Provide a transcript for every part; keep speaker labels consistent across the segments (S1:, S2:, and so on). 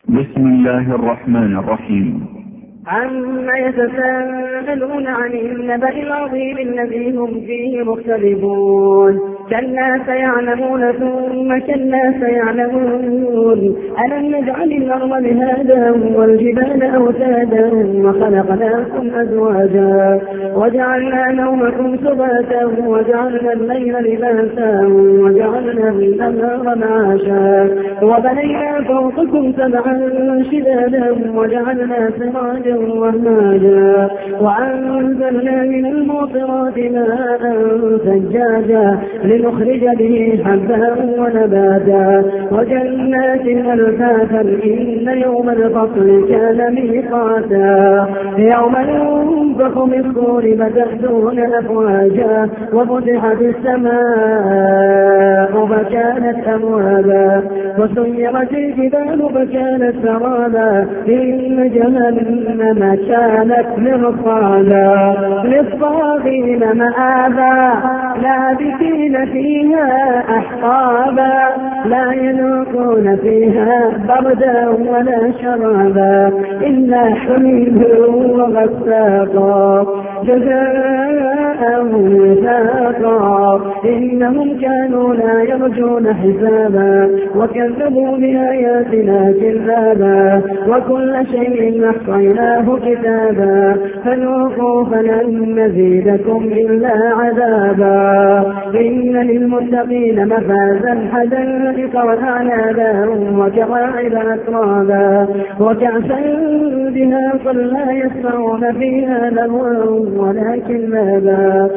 S1: بسم الله الرحمن الرحيم.
S2: عما يتساءلون عن النبأ العظيم الذي هم فيه مختلفون كلا سيعلمون ثم كلا سيعلمون ألم نجعل الأرض مهادا والجبال أوتادا وخلقناكم أزواجا وجعلنا نومكم سباتا وجعلنا الليل لباسا وجعلنا النهار معاشا وبنينا فوقكم سبعا شدادا وجعلنا سراجا وهاجا وأنزلنا من المعصرات ماء ثجاجا لنخرج به حبا ونباتا وجنات ألفافا إن يوم الفصل كان ميقاتا يوم ينفخ في الصور فتأتون أفواجا وفتحت السماء فكانت أبوابا وسيرت الجبال فكانت سرابا إن جهنم كانت مرصادا للطاغين مآبا لابثين فيها أحقابا لا يذوقون فيها بردا ولا شرابا إلا حميما وغساقا جزاء وفاقا إنهم كانوا لا يرجون حسابا وكذبوا بآياتنا كذابا وكل شيء أحصيناه كتابا فذوقوا فلن نزيدكم إلا عذابا إن للمتقين مفازا حدائق وأعنابا وكواعب أترابا وكأسا دهاقا لا يسمعون فيها لغوا ولا كذابا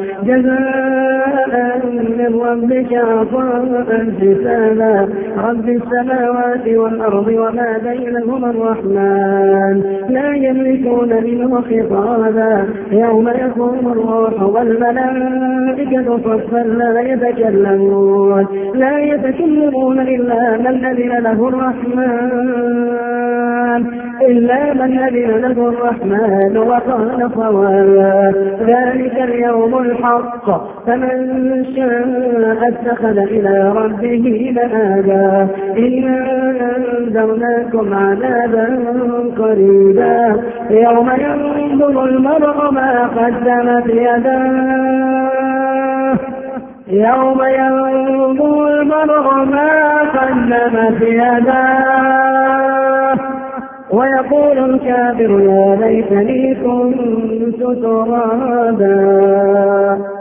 S2: جزاء من ربك عطاء حسابا رب السماوات والأرض وما بينهما الرحمن لا يملكون منه خطابا يوم يقوم الروح والملائكة صفا لا يتكلمون إلا من أذن له الرحمن وقال صوابا ذلك اليوم الحق فمن شاء اتخذ إلى ربه مآبا إنا أنذرناكم عذابا قريبا يوم ينظر المرء ما قدمت يداه ويقول الكافر يا ليتني كنت ترابا.